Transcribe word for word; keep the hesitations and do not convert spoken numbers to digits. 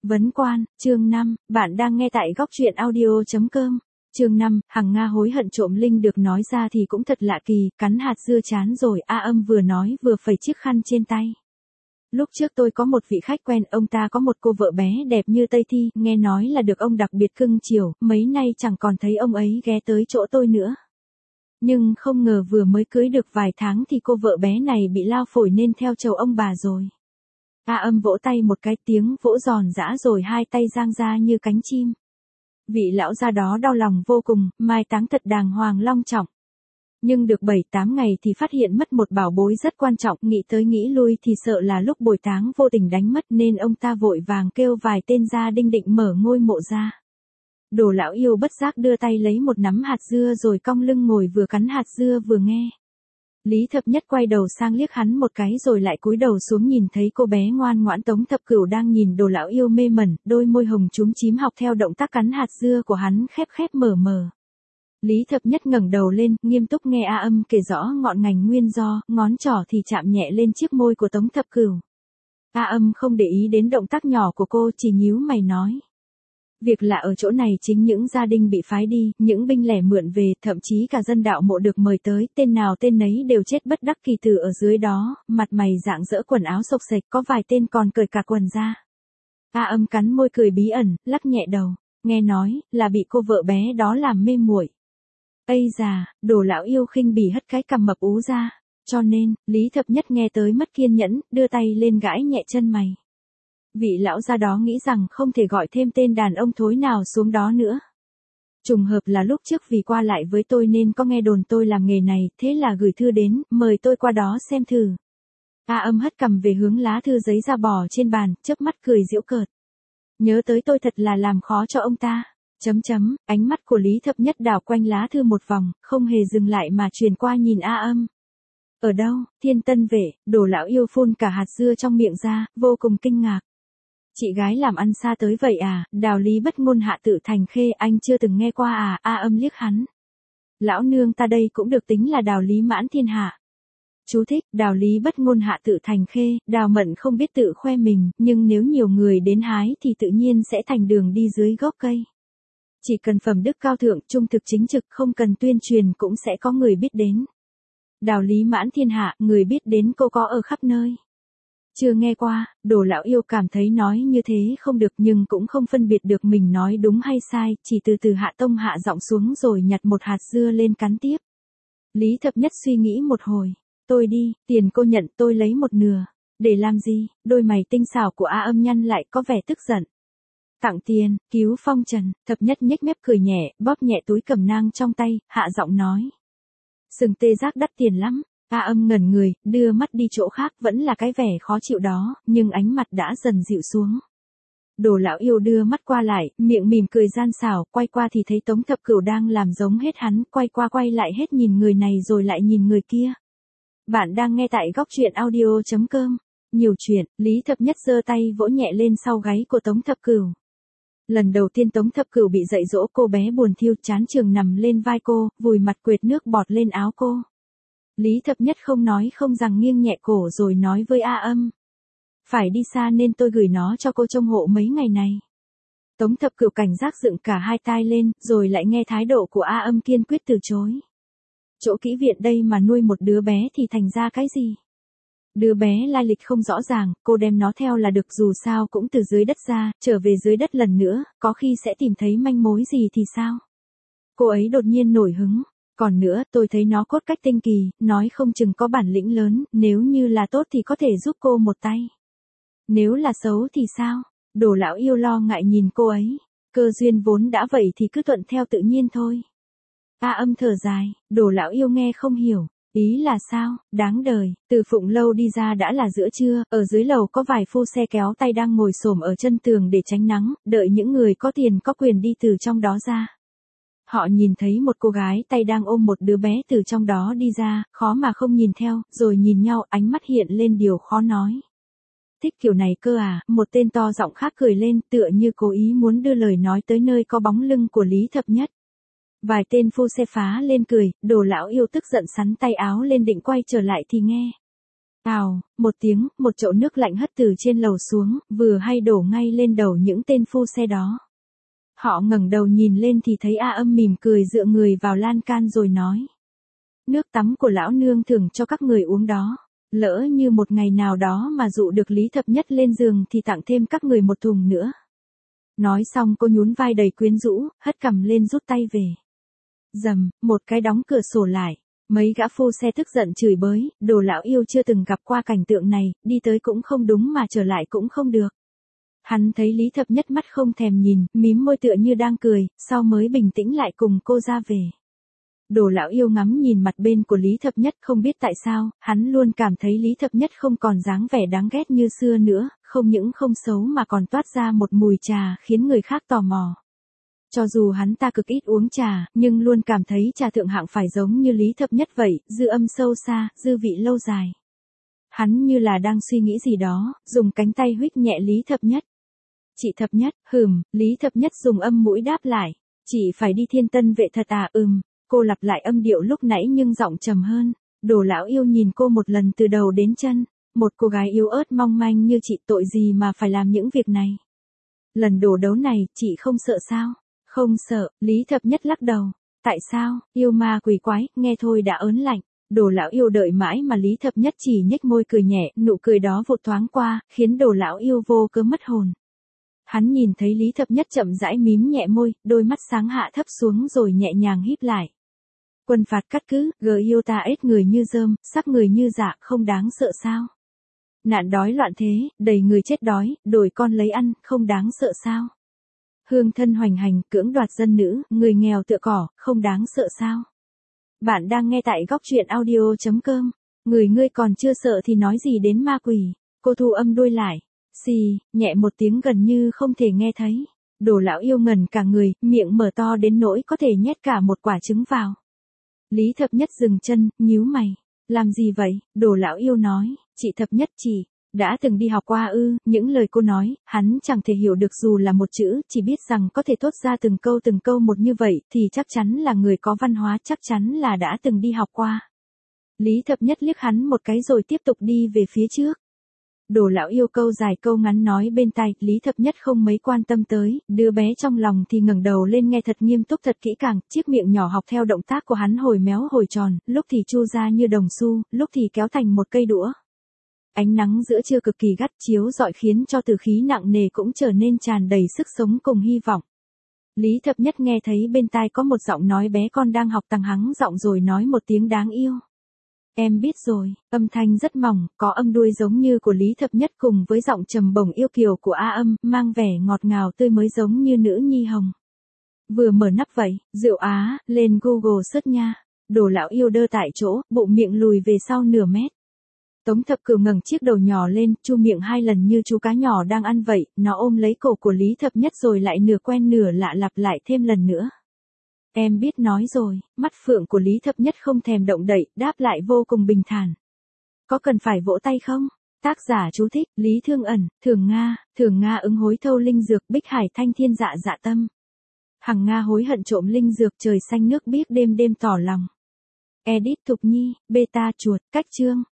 Vấn quan, chương năm, bạn đang nghe tại góc truyện audio chấm com. Chương năm, Hằng Nga hối hận trộm linh được nói ra thì cũng thật lạ kỳ, cắn hạt dưa chán rồi, A Âm vừa nói vừa phẩy chiếc khăn trên tay. Lúc trước tôi có một vị khách quen, ông ta có một cô vợ bé đẹp như Tây Thi, nghe nói là được ông đặc biệt cưng chiều, mấy nay chẳng còn thấy ông ấy ghé tới chỗ tôi nữa. Nhưng không ngờ vừa mới cưới được vài tháng thì cô vợ bé này bị lao phổi nên theo chầu ông bà rồi. A Âm vỗ tay một cái, tiếng vỗ giòn giã rồi hai tay giang ra như cánh chim. Vị lão gia đó đau lòng vô cùng, mai táng thật đàng hoàng long trọng. Nhưng được bảy tám ngày thì phát hiện mất một bảo bối rất quan trọng, nghĩ tới nghĩ lui thì sợ là lúc bồi táng vô tình đánh mất nên ông ta vội vàng kêu vài tên gia đình định mở ngôi mộ ra. Đồ lão yêu bất giác đưa tay lấy một nắm hạt dưa rồi cong lưng ngồi vừa cắn hạt dưa vừa nghe. Lý Thập Nhất quay đầu sang liếc hắn một cái rồi lại cúi đầu xuống, nhìn thấy cô bé ngoan ngoãn Tống Thập Cửu đang nhìn Đồ lão yêu mê mẩn, đôi môi hồng chúm chím học theo động tác cắn hạt dưa của hắn khép khép mở mở. Lý Thập Nhất ngẩng đầu lên, nghiêm túc nghe A Âm kể rõ ngọn ngành nguyên do, ngón trỏ thì chạm nhẹ lên chiếc môi của Tống Thập Cửu. A Âm không để ý đến động tác nhỏ của cô, chỉ nhíu mày nói. Việc lạ ở chỗ này chính những gia đình bị phái đi, những binh lẻ mượn về, thậm chí cả dân đạo mộ được mời tới, tên nào tên nấy đều chết bất đắc kỳ tử ở dưới đó, mặt mày rạng rỡ quần áo xộc xệch, có vài tên còn cởi cả quần ra. A Âm cắn môi cười bí ẩn, lắc nhẹ đầu, nghe nói là bị cô vợ bé đó làm mê muội. Ây già, Đồ lão yêu khinh bỉ hất cái cằm mập ú ra, cho nên, Lý Thập Nhất nghe tới mất kiên nhẫn, đưa tay lên gãi nhẹ chân mày. Vị lão gia đó nghĩ rằng không thể gọi thêm tên đàn ông thối nào xuống đó nữa. Trùng hợp là lúc trước vì qua lại với tôi nên có nghe đồn tôi làm nghề này, thế là gửi thư đến, mời tôi qua đó xem thử. A Âm hất cằm về hướng lá thư giấy da bò trên bàn, chớp mắt cười giễu cợt. Nhớ tới tôi thật là làm khó cho ông ta. Chấm chấm, ánh mắt của Lý Thập Nhất đảo quanh lá thư một vòng, không hề dừng lại mà truyền qua nhìn A Âm. Ở đâu, Thiên Tân Vệ, Đồ lão yêu phun cả hạt dưa trong miệng ra, vô cùng kinh ngạc. Chị gái làm ăn xa tới vậy à, Đào Lý bất ngôn hạ tự thành khê, anh chưa từng nghe qua à, A Âm liếc hắn. Lão nương ta đây cũng được tính là Đào Lý mãn thiên hạ. Chú thích, Đào Lý bất ngôn hạ tự thành khê, Đào Mận không biết tự khoe mình, nhưng nếu nhiều người đến hái thì tự nhiên sẽ thành đường đi dưới gốc cây. Chỉ cần phẩm đức cao thượng, trung thực chính trực, không cần tuyên truyền cũng sẽ có người biết đến. Đào Lý mãn thiên hạ, người biết đến cô có ở khắp nơi. Chưa nghe qua, Đồ lão yêu cảm thấy nói như thế không được nhưng cũng không phân biệt được mình nói đúng hay sai, chỉ từ từ hạ tông hạ giọng xuống rồi nhặt một hạt dưa lên cắn tiếp. Lý Thập Nhất suy nghĩ một hồi, tôi đi, tiền cô nhận tôi lấy một nửa. Để làm gì? Đôi mày tinh xảo của A Âm nhăn lại có vẻ tức giận. Tặng tiền, cứu phong trần, Thập Nhất nhếch mép cười nhẹ, bóp nhẹ túi cẩm nang trong tay, hạ giọng nói. Sừng tê giác đắt tiền lắm. A Âm ngẩn người, đưa mắt đi chỗ khác, vẫn là cái vẻ khó chịu đó, nhưng ánh mặt đã dần dịu xuống. Đồ lão yêu đưa mắt qua lại, miệng mỉm cười gian xảo, quay qua thì thấy Tống Thập Cửu đang làm giống hết hắn, quay qua quay lại hết nhìn người này rồi lại nhìn người kia. Bạn đang nghe tại góc truyện audio chấm com. Nhiều chuyện, Lý Thập Nhất giơ tay vỗ nhẹ lên sau gáy của Tống Thập Cửu. Lần đầu tiên Tống Thập Cửu bị dạy dỗ, cô bé buồn thiêu, chán trường nằm lên vai cô, vùi mặt quệt nước bọt lên áo cô. Lý Thập Nhất không nói không rằng nghiêng nhẹ cổ rồi nói với A Âm. Phải đi xa nên tôi gửi nó cho cô trông hộ mấy ngày này. Tống Thập Cửu cảnh giác dựng cả hai tai lên, rồi lại nghe thái độ của A Âm kiên quyết từ chối. Chỗ kỹ viện đây mà nuôi một đứa bé thì thành ra cái gì? Đứa bé lai lịch không rõ ràng, cô đem nó theo là được, dù sao cũng từ dưới đất ra, trở về dưới đất lần nữa, có khi sẽ tìm thấy manh mối gì thì sao? Cô ấy đột nhiên nổi hứng. Còn nữa, tôi thấy nó cốt cách tinh kỳ, nói không chừng có bản lĩnh lớn, nếu như là tốt thì có thể giúp cô một tay. Nếu là xấu thì sao? Đồ lão yêu lo ngại nhìn cô ấy. Cơ duyên vốn đã vậy thì cứ thuận theo tự nhiên thôi. A Âm thở dài, Đồ lão yêu nghe không hiểu. Ý là sao? Đáng đời. Từ Phụng Lâu đi ra đã là giữa trưa, ở dưới lầu có vài phu xe kéo tay đang ngồi xổm ở chân tường để tránh nắng, đợi những người có tiền có quyền đi từ trong đó ra. Họ nhìn thấy một cô gái tay đang ôm một đứa bé từ trong đó đi ra, khó mà không nhìn theo, rồi nhìn nhau, ánh mắt hiện lên điều khó nói. Thích kiểu này cơ à, một tên to giọng khác cười lên, tựa như cố ý muốn đưa lời nói tới nơi có bóng lưng của Lý Thập Nhất. Vài tên phu xe phá lên cười, Đồ lão yêu tức giận sắn tay áo lên định quay trở lại thì nghe. Ào, một tiếng, một chậu nước lạnh hất từ trên lầu xuống, vừa hay đổ ngay lên đầu những tên phu xe đó. Họ ngẩng đầu nhìn lên thì thấy A Âm mỉm cười dựa người vào lan can rồi nói. Nước tắm của lão nương thưởng cho các người uống đó. Lỡ như một ngày nào đó mà dụ được Lý Thập Nhất lên giường thì tặng thêm các người một thùng nữa. Nói xong cô nhún vai đầy quyến rũ, hất cằm lên rút tay về. Dầm, một cái đóng cửa sổ lại. Mấy gã phu xe tức giận chửi bới, đồ lão yêu chưa từng gặp qua cảnh tượng này, đi tới cũng không đúng mà trở lại cũng không được. Hắn thấy Lý Thập Nhất mắt không thèm nhìn, mím môi tựa như đang cười, sau mới bình tĩnh lại cùng cô ra về. Đồ lão yêu ngắm nhìn mặt bên của Lý Thập Nhất không biết tại sao, hắn luôn cảm thấy Lý Thập Nhất không còn dáng vẻ đáng ghét như xưa nữa, không những không xấu mà còn toát ra một mùi trà khiến người khác tò mò. Cho dù hắn ta cực ít uống trà, nhưng luôn cảm thấy trà thượng hạng phải giống như Lý Thập Nhất vậy, dư âm sâu xa, dư vị lâu dài. Hắn như là đang suy nghĩ gì đó, dùng cánh tay huých nhẹ Lý Thập Nhất. Chị Thập Nhất, hừm, Lý Thập Nhất dùng âm mũi đáp lại. Chị phải đi Thiên Tân Vệ thật à, ừm. Cô lặp lại âm điệu lúc nãy nhưng giọng trầm hơn. Đồ lão yêu nhìn cô một lần từ đầu đến chân. Một cô gái yếu ớt mong manh như chị tội gì mà phải làm những việc này. Lần đổ đấu này, chị không sợ sao? Không sợ, Lý Thập Nhất lắc đầu. Tại sao, yêu ma quỷ quái, nghe thôi đã ớn lạnh. Đồ lão yêu đợi mãi mà Lý Thập Nhất chỉ nhếch môi cười nhẹ, nụ cười đó vụt thoáng qua, khiến đồ lão yêu vô cớ mất hồn. Hắn nhìn thấy Lý Thập Nhất chậm rãi mím nhẹ môi, đôi mắt sáng hạ thấp xuống rồi nhẹ nhàng híp lại. Quân phạt cắt cứ, gờ yêu ta ết người như rơm, sắc người như dạ, không đáng sợ sao? Nạn đói loạn thế, đầy người chết đói, đổi con lấy ăn, không đáng sợ sao? Hương thân hoành hành, cưỡng đoạt dân nữ, người nghèo tựa cỏ, không đáng sợ sao? Bạn đang nghe tại góc truyện audio chấm com. Người ngươi còn chưa sợ thì nói gì đến ma quỷ? Cô thu âm đuôi lại. Xì, nhẹ một tiếng gần như không thể nghe thấy. Đồ lão yêu ngẩn cả người, miệng mở to đến nỗi có thể nhét cả một quả trứng vào. Lý Thập Nhất dừng chân, nhíu mày. Làm gì vậy? Đồ lão yêu nói. Chị Thập Nhất chỉ, đã từng đi học qua ư, những lời cô nói, hắn chẳng thể hiểu được dù là một chữ, chỉ biết rằng có thể thốt ra từng câu từng câu một như vậy, thì chắc chắn là người có văn hóa, chắc chắn là đã từng đi học qua. Lý Thập Nhất liếc hắn một cái rồi tiếp tục đi về phía trước. Đồ lão yêu câu dài câu ngắn nói bên tai, Lý Thập Nhất không mấy quan tâm tới, đứa bé trong lòng thì ngẩng đầu lên nghe thật nghiêm túc thật kỹ càng, chiếc miệng nhỏ học theo động tác của hắn hồi méo hồi tròn, lúc thì chu ra như đồng xu, lúc thì kéo thành một cây đũa. Ánh nắng giữa trưa cực kỳ gắt chiếu rọi khiến cho từ khí nặng nề cũng trở nên tràn đầy sức sống cùng hy vọng. Lý Thập Nhất nghe thấy bên tai có một giọng nói bé con đang học tăng hắng giọng rồi nói một tiếng đáng yêu. Em biết rồi, âm thanh rất mỏng, có âm đuôi giống như của Lý Thập Nhất cùng với giọng trầm bổng yêu kiều của A Âm, mang vẻ ngọt ngào tươi mới giống như nữ nhi hồng. Vừa mở nắp vậy, rượu Á, lên Google search nha. Đồ lão yêu đơ tại chỗ, bụng miệng lùi về sau nửa mét. Tống Thập Cửu ngẩng chiếc đầu nhỏ lên, chu miệng hai lần như chú cá nhỏ đang ăn vậy, nó ôm lấy cổ của Lý Thập Nhất rồi lại nửa quen nửa lạ lặp lại thêm lần nữa. Em biết nói rồi, mắt phượng của Lý Thập Nhất không thèm động đậy, đáp lại vô cùng bình thản. Có cần phải vỗ tay không? Tác giả chú thích, Lý Thương Ẩn, Thường Nga, Thường Nga ứng hối thâu linh dược, Bích Hải thanh thiên dạ dạ tâm. Hằng Nga hối hận trộm linh dược, trời xanh nước biếc đêm đêm tỏ lòng. Edit Thục Nhi, beta chuột, cách chương.